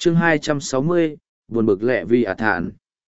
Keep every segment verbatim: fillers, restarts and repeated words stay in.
chương hai trăm sáu mươi, buồn bực lẹ vì ạt thản.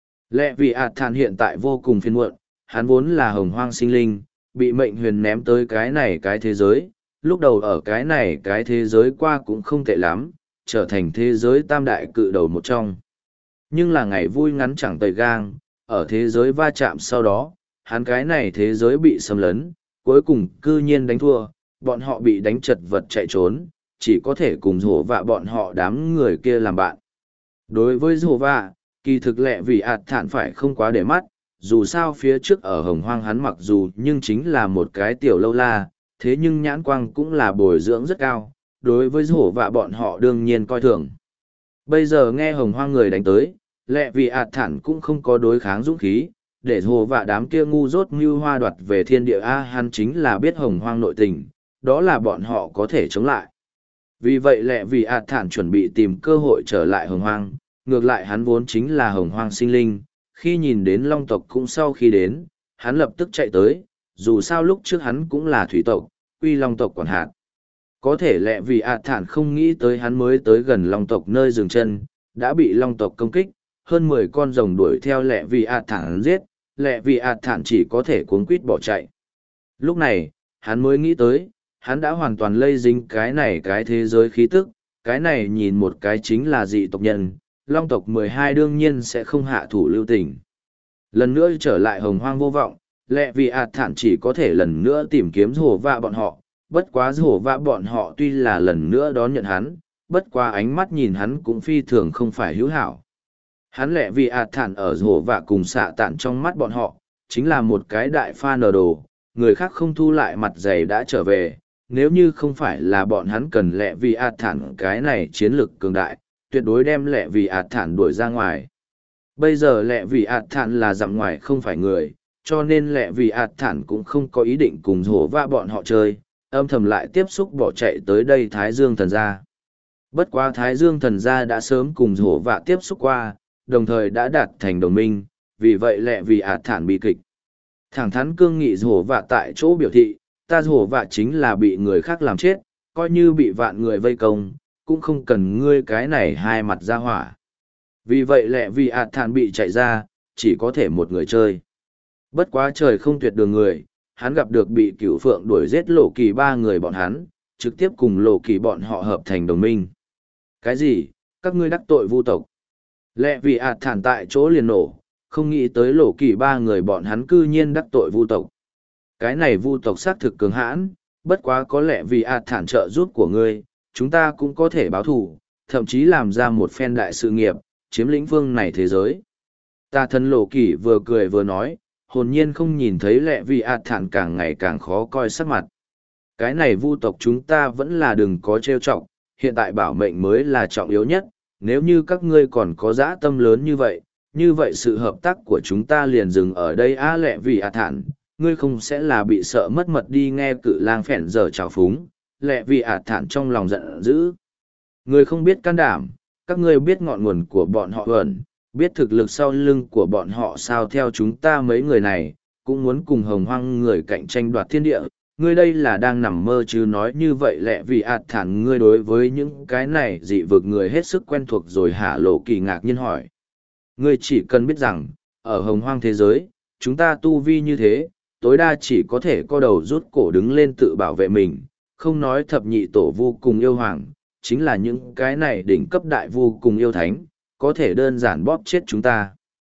Lẹ vì ạt thản hiện tại vô cùng phiền muộn, hắn vốn là hồng hoang sinh linh, bị mệnh huyền ném tới cái này cái thế giới, lúc đầu ở cái này cái thế giới qua cũng không tệ lắm, trở thành thế giới tam đại cự đầu một trong. Nhưng là ngày vui ngắn chẳng tời gang, ở thế giới va chạm sau đó, hắn cái này thế giới bị xâm lấn, cuối cùng cư nhiên đánh thua, bọn họ bị đánh chật vật chạy trốn, chỉ có thể cùng rổ vạ bọn họ đám người kia làm bạn. Đối với rổ vạ, kỳ thực lẹ vì ạt thản phải không quá để mắt, dù sao phía trước ở hồng hoang hắn mặc dù nhưng chính là một cái tiểu lâu la, thế nhưng nhãn quang cũng là bồi dưỡng rất cao, đối với rổ vạ bọn họ đương nhiên coi thường. Bây giờ nghe hồng hoang người đánh tới, lẹ vì ạt thản cũng không có đối kháng dũng khí, để rổ vạ đám kia ngu dốt mưu hoa đoạt về thiên địa A hắn chính là biết hồng hoang nội tình, đó là bọn họ có thể chống lại. Vì vậy lẹ vì ạt thản chuẩn bị tìm cơ hội trở lại hồng hoang, ngược lại hắn vốn chính là hồng hoang sinh linh, khi nhìn đến long tộc cũng sau khi đến, hắn lập tức chạy tới, dù sao lúc trước hắn cũng là thủy tộc, quy long tộc quản hạt. Có thể lẹ vì ạt thản không nghĩ tới hắn mới tới gần long tộc nơi dừng chân, đã bị long tộc công kích, hơn mười con rồng đuổi theo lẹ vì ạt thản giết, lẹ vì ạt thản chỉ có thể cuống quýt bỏ chạy. Lúc này, hắn mới nghĩ tới, hắn đã hoàn toàn lây dính cái này cái thế giới khí tức, cái này nhìn một cái chính là dị tộc nhân, long tộc mười hai đương nhiên sẽ không hạ thủ lưu tình. Lần nữa trở lại hồng hoang vô vọng, lẹ vì ạt thản chỉ có thể lần nữa tìm kiếm hổ vạ bọn họ, bất quá hổ vạ bọn họ tuy là lần nữa đón nhận hắn, bất quá ánh mắt nhìn hắn cũng phi thường không phải hữu hảo. Hắn lẹ vì ạt thản ở hổ vạ cùng xạ tản trong mắt bọn họ, chính là một cái đại pha nờ đồ, người khác không thu lại mặt dày đã trở về, nếu như không phải là bọn hắn cần lẹ vì ạt thản cái này chiến lực cường đại, tuyệt đối đem lẹ vì ạt thản đuổi ra ngoài. Bây giờ lẹ vì ạt thản là dặm ngoài không phải người, cho nên lẹ vì ạt thản cũng không có ý định cùng hổ vạ bọn họ chơi, âm thầm lại tiếp xúc bỏ chạy tới đây Thái Dương thần gia. Bất quá Thái Dương thần gia đã sớm cùng hổ vạ tiếp xúc qua, đồng thời đã đạt thành đồng minh, vì vậy lẹ vì ạt thản bị kịch. Thẳng thắn cương nghị hổ vạ tại chỗ biểu thị, ta hổ vạ chính là bị người khác làm chết, coi như bị vạn người vây công, cũng không cần ngươi cái này hai mặt ra hỏa. Vì vậy lẹ vì ạt thản bị chạy ra, chỉ có thể một người chơi. Bất quá trời không tuyệt đường người, hắn gặp được bị cửu phượng đuổi giết lộ kỳ ba người bọn hắn, trực tiếp cùng lộ kỳ bọn họ hợp thành đồng minh. Cái gì? Các ngươi đắc tội vu tộc. Lẹ vì ạt thản tại chỗ liền nổ, không nghĩ tới lộ kỳ ba người bọn hắn cư nhiên đắc tội vu tộc. Cái này vu tộc xác thực cường hãn, bất quá có lẽ vì ạt thản trợ giúp của ngươi, chúng ta cũng có thể báo thù, thậm chí làm ra một phen đại sự nghiệp, chiếm lĩnh vương này thế giới. Tà thần lộ kỳ vừa cười vừa nói, hồn nhiên không nhìn thấy lẹ vì ạt thản càng ngày càng khó coi sắc mặt. Cái này vu tộc chúng ta vẫn là đừng có trêu chọc, hiện tại bảo mệnh mới là trọng yếu nhất, nếu như các ngươi còn có dã tâm lớn như vậy, như vậy sự hợp tác của chúng ta liền dừng ở đây á lẹ vì ạt thản, ngươi không sẽ là bị sợ mất mật đi nghe cự lang phèn giờ trào phúng, lẹ vì ạt thản trong lòng giận dữ. Ngươi không biết can đảm, các ngươi biết ngọn nguồn của bọn họ ẩn, biết thực lực sau lưng của bọn họ sao theo chúng ta mấy người này, cũng muốn cùng hồng hoang người cạnh tranh đoạt thiên địa. Ngươi đây là đang nằm mơ chứ nói như vậy lẹ vì ạt thản ngươi đối với những cái này dị vực người hết sức quen thuộc rồi hả lộ kỳ ngạc nhiên hỏi. Ngươi chỉ cần biết rằng, ở hồng hoang thế giới, chúng ta tu vi như thế, tối đa chỉ có thể co đầu rút cổ đứng lên tự bảo vệ mình, không nói thập nhị tổ vu cùng yêu hoàng, chính là những cái này đỉnh cấp đại vu cùng yêu thánh, có thể đơn giản bóp chết chúng ta.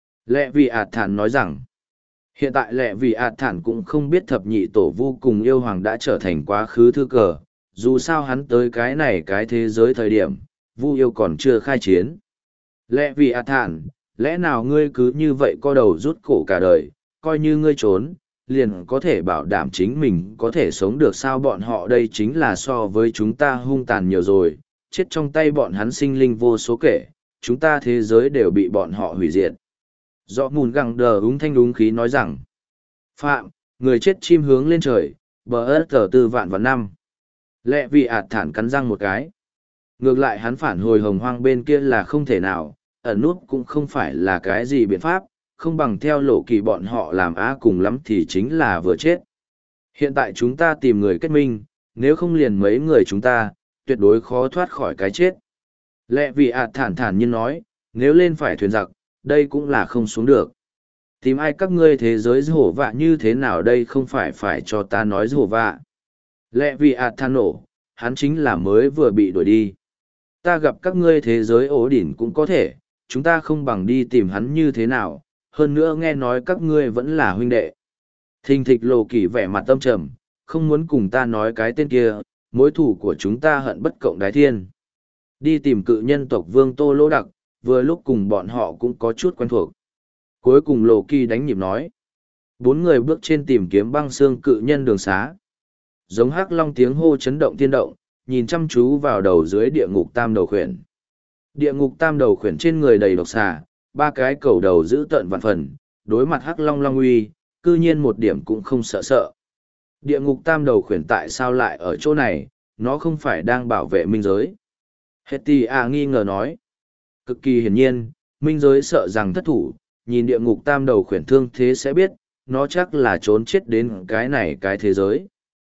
Lẹ vì ạt thản nói rằng, hiện tại lẹ vì ạt thản cũng không biết thập nhị tổ vu cùng yêu hoàng đã trở thành quá khứ thư cờ, dù sao hắn tới cái này cái thế giới thời điểm, vu yêu còn chưa khai chiến. Lẹ vì ạt thản, lẽ nào ngươi cứ như vậy co đầu rút cổ cả đời, coi như ngươi trốn, liền có thể bảo đảm chính mình có thể sống được sao bọn họ đây chính là so với chúng ta hung tàn nhiều rồi, chết trong tay bọn hắn sinh linh vô số kể, chúng ta thế giới đều bị bọn họ hủy diệt. Rõ mùn găng đờ úng thanh đúng khí nói rằng, Phạm, người chết chim hướng lên trời, bờ ớt tờ tư vạn vạn năm. Lẹ vì ạt thản cắn răng một cái. Ngược lại hắn phản hồi hồng hoang bên kia là không thể nào, ẩn nút cũng không phải là cái gì biện pháp, không bằng theo lộ kỳ bọn họ làm á cùng lắm thì chính là vừa chết. Hiện tại chúng ta tìm người kết minh, nếu không liền mấy người chúng ta, tuyệt đối khó thoát khỏi cái chết. Lẹ vì ạt thản thản nhiên nói, nếu lên phải thuyền giặc, đây cũng là không xuống được. Tìm ai các ngươi thế giới hổ vạ như thế nào đây không phải phải cho ta nói hổ vạ. Lẹ vì ạt than nổ, hắn chính là mới vừa bị đuổi đi. Ta gặp các ngươi thế giới ổ đỉnh cũng có thể, chúng ta không bằng đi tìm hắn như thế nào, hơn nữa nghe nói các ngươi vẫn là huynh đệ. Thình thịch lộ kỳ vẻ mặt tâm trầm, không muốn cùng ta nói cái tên kia, mối thủ của chúng ta hận bất cộng đái thiên. Đi tìm cự nhân tộc vương Tô Lỗ Đặc, vừa lúc cùng bọn họ cũng có chút quen thuộc. Cuối cùng lộ kỳ đánh nhịp nói. Bốn người bước trên tìm kiếm băng xương cự nhân đường xá. Giống hắc long tiếng hô chấn động thiên động, nhìn chăm chú vào đầu dưới địa ngục tam đầu khuyển. Địa ngục tam đầu khuyển trên người đầy độc xà, ba cái cầu đầu giữ tợn vạn phần, đối mặt hắc long long uy, cư nhiên một điểm cũng không sợ sợ. Địa ngục tam đầu khuyển tại sao lại ở chỗ này, nó không phải đang bảo vệ minh giới. Hetty à nghi ngờ nói. Cực kỳ hiển nhiên, minh giới sợ rằng thất thủ, nhìn địa ngục tam đầu khuyển thương thế sẽ biết, nó chắc là trốn chết đến cái này cái thế giới.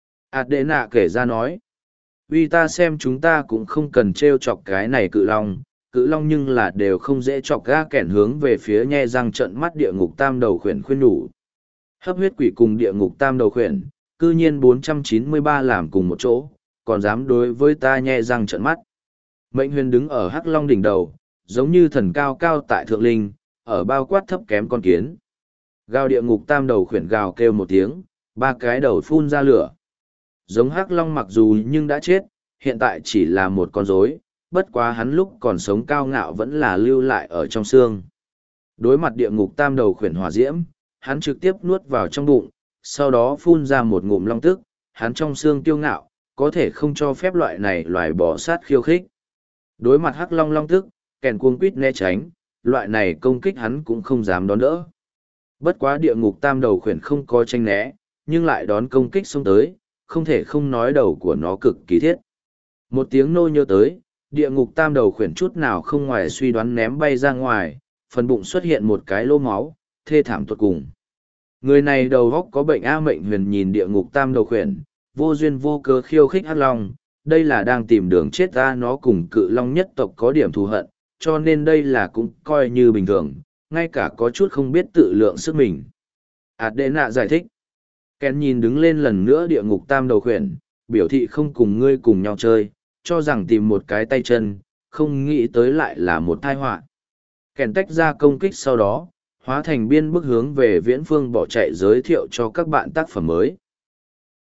Adena kể ra nói. Vì ta xem chúng ta cũng không cần trêu chọc cái này cự long, cự long nhưng là đều không dễ chọc ga kẻn hướng về phía nhe răng trận mắt địa ngục tam đầu khuyển khuyên nhủ. Hấp huyết quỷ cùng địa ngục tam đầu khuyển, cư nhiên bốn trăm chín mươi ba làm cùng một chỗ, còn dám đối với ta nhe răng trận mắt. Mệnh huyền đứng ở hắc long đỉnh đầu, giống như thần cao cao tại thượng linh, ở bao quát thấp kém con kiến. Gào địa ngục tam đầu khuyển gào kêu một tiếng, ba cái đầu phun ra lửa. Giống hắc long mặc dù nhưng đã chết, hiện tại chỉ là một con rối, bất quá hắn lúc còn sống cao ngạo vẫn là lưu lại ở trong xương. Đối mặt địa ngục tam đầu khuyển hỏa diễm, hắn trực tiếp nuốt vào trong bụng, sau đó phun ra một ngụm long tức, hắn trong xương kiêu ngạo, có thể không cho phép loại này loài bỏ sát khiêu khích. Đối mặt hắc long long tức, kèn cuống quýt né tránh, loại này công kích hắn cũng không dám đón đỡ. Bất quá địa ngục tam đầu khuyển không có tranh né, nhưng lại đón công kích xông tới, không thể không nói đầu của nó cực kỳ thiết. Một tiếng nô nhớ tới, địa ngục tam đầu khuyển chút nào không ngoài suy đoán ném bay ra ngoài, phần bụng xuất hiện một cái lô máu, thê thảm tuột cùng. Người này đầu góc có bệnh A Mệnh Huyền nhìn địa ngục tam đầu khuyển, vô duyên vô cớ khiêu khích hắc long, đây là đang tìm đường chết ta, nó cùng cự long nhất tộc có điểm thù hận, cho nên đây là cũng coi như bình thường, ngay cả có chút không biết tự lượng sức mình. Adena giải thích. Ken nhìn đứng lên lần nữa địa ngục tam đầu khuyển, biểu thị không cùng ngươi cùng nhau chơi, cho rằng tìm một cái tay chân, không nghĩ tới lại là một tai họa. Ken tách ra công kích sau đó, hóa thành biên bức hướng về viễn phương bỏ chạy giới thiệu cho các bạn tác phẩm mới.